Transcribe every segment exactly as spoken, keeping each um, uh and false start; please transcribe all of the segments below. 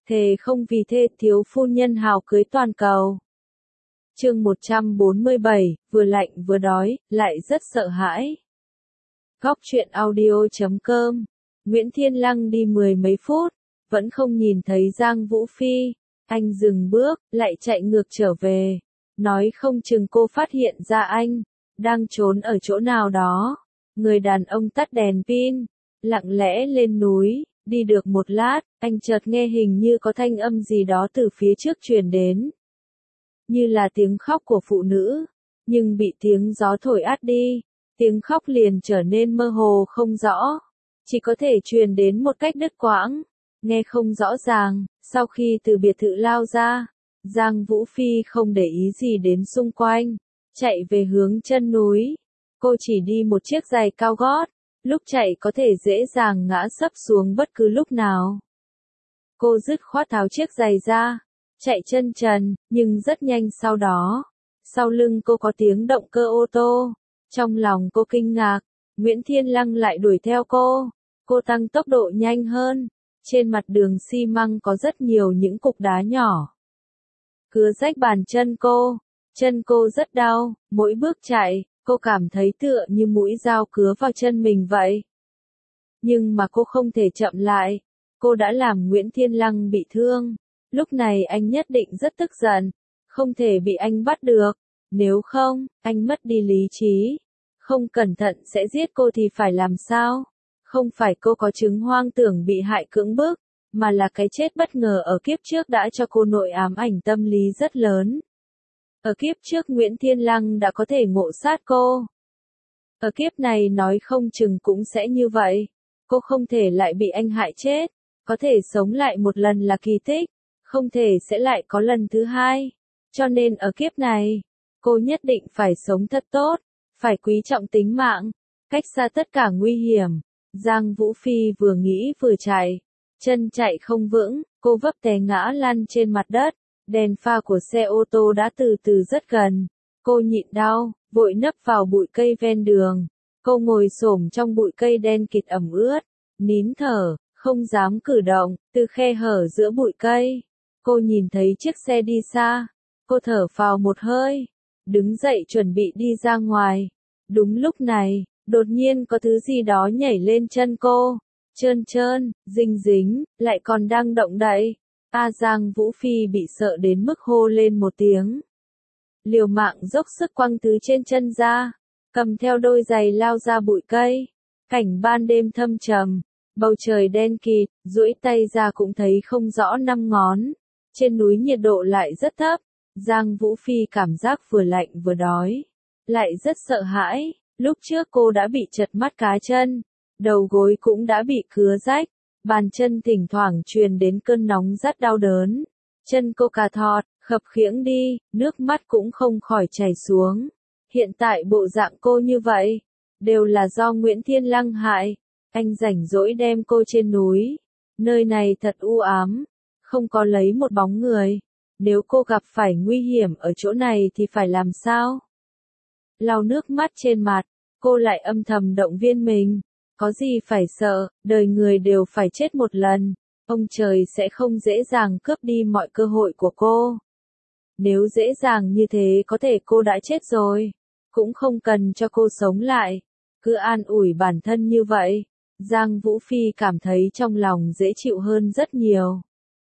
thề không vì thê thiếu phu nhân hào cưới toàn cầu. Chương một trăm bốn mươi bảy, vừa lạnh vừa đói, lại rất sợ hãi. Góc truyện audio chấm com. Nguyễn Thiên Lăng đi mười mấy phút, vẫn không nhìn thấy Giang Vũ Phi. Anh dừng bước, lại chạy ngược trở về. Nói không chừng cô phát hiện ra anh, đang trốn ở chỗ nào đó. Người đàn ông tắt đèn pin, lặng lẽ lên núi, đi được một lát, anh chợt nghe hình như có thanh âm gì đó từ phía trước truyền đến. Như là tiếng khóc của phụ nữ, nhưng bị tiếng gió thổi át đi, tiếng khóc liền trở nên mơ hồ không rõ, chỉ có thể truyền đến một cách đứt quãng, nghe không rõ ràng. Sau khi từ biệt thự lao ra, Giang Vũ Phi không để ý gì đến xung quanh, chạy về hướng chân núi. Cô chỉ đi một chiếc giày cao gót, lúc chạy có thể dễ dàng ngã sấp xuống bất cứ lúc nào. Cô dứt khoát tháo chiếc giày ra, chạy chân trần, nhưng rất nhanh sau đó, sau lưng cô có tiếng động cơ ô tô. Trong lòng cô kinh ngạc, Nguyễn Thiên Lăng lại đuổi theo cô. Cô tăng tốc độ nhanh hơn, trên mặt đường xi măng có rất nhiều những cục đá nhỏ. Cứa rách bàn chân cô, chân cô rất đau, mỗi bước chạy, cô cảm thấy tựa như mũi dao cứa vào chân mình vậy. Nhưng mà cô không thể chậm lại, cô đã làm Nguyễn Thiên Lăng bị thương. Lúc này anh nhất định rất tức giận, không thể bị anh bắt được, nếu không, anh mất đi lý trí, không cẩn thận sẽ giết cô thì phải làm sao? Không phải cô có chứng hoang tưởng bị hại cưỡng bức, mà là cái chết bất ngờ ở kiếp trước đã cho cô nội ám ảnh tâm lý rất lớn. Ở kiếp trước Nguyễn Thiên Lăng đã có thể ngộ sát cô. Ở kiếp này nói không chừng cũng sẽ như vậy. Cô không thể lại bị anh hại chết, có thể sống lại một lần là kỳ tích, không thể sẽ lại có lần thứ hai. Cho nên ở kiếp này, cô nhất định phải sống thật tốt, phải quý trọng tính mạng, cách xa tất cả nguy hiểm. Giang Vũ Phi vừa nghĩ vừa chạy, chân chạy không vững, cô vấp té ngã lăn trên mặt đất, đèn pha của xe ô tô đã từ từ rất gần. Cô nhịn đau, vội nấp vào bụi cây ven đường. Cô ngồi xổm trong bụi cây đen kịt ẩm ướt, nín thở, không dám cử động. Từ khe hở giữa bụi cây, cô nhìn thấy chiếc xe đi xa. Cô thở phào một hơi, đứng dậy chuẩn bị đi ra ngoài. Đúng lúc này, đột nhiên có thứ gì đó nhảy lên chân cô, trơn trơn, dính dính, lại còn đang động đậy. A Giang Vũ Phi bị sợ đến mức hô lên một tiếng. Liều mạng dốc sức quăng thứ trên chân ra, cầm theo đôi giày lao ra bụi cây. Cảnh ban đêm thâm trầm, bầu trời đen kịt, duỗi tay ra cũng thấy không rõ năm ngón. Trên núi nhiệt độ lại rất thấp, Giang Vũ Phi cảm giác vừa lạnh vừa đói, lại rất sợ hãi. Lúc trước cô đã bị trật mắt cá chân, đầu gối cũng đã bị cứa rách, bàn chân thỉnh thoảng truyền đến cơn nóng rất đau đớn. Chân cô cà thọt, khập khiễng đi, nước mắt cũng không khỏi chảy xuống. Hiện tại bộ dạng cô như vậy, đều là do Nguyễn Thiên Lăng hại. Anh rảnh rỗi đem cô trên núi. Nơi này thật u ám, không có lấy một bóng người. Nếu cô gặp phải nguy hiểm ở chỗ này thì phải làm sao? Lau nước mắt trên mặt, cô lại âm thầm động viên mình. Có gì phải sợ, đời người đều phải chết một lần. Ông trời sẽ không dễ dàng cướp đi mọi cơ hội của cô. Nếu dễ dàng như thế có thể cô đã chết rồi, cũng không cần cho cô sống lại. Cứ an ủi bản thân như vậy, Giang Vũ Phi cảm thấy trong lòng dễ chịu hơn rất nhiều.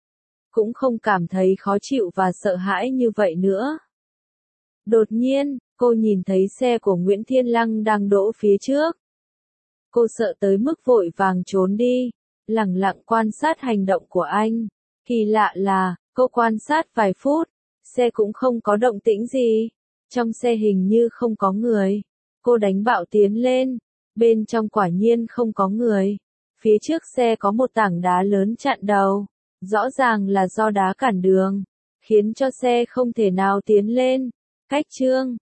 Cũng không cảm thấy khó chịu và sợ hãi như vậy nữa. Đột nhiên, cô nhìn thấy xe của Nguyễn Thiên Lăng đang đỗ phía trước. Cô sợ tới mức vội vàng trốn đi, lẳng lặng quan sát hành động của anh. Kỳ lạ là, cô quan sát vài phút, xe cũng không có động tĩnh gì. Trong xe hình như không có người. Cô đánh bạo tiến lên, bên trong quả nhiên không có người. Phía trước xe có một tảng đá lớn chặn đầu, rõ ràng là do đá cản đường, khiến cho xe không thể nào tiến lên. Cách chương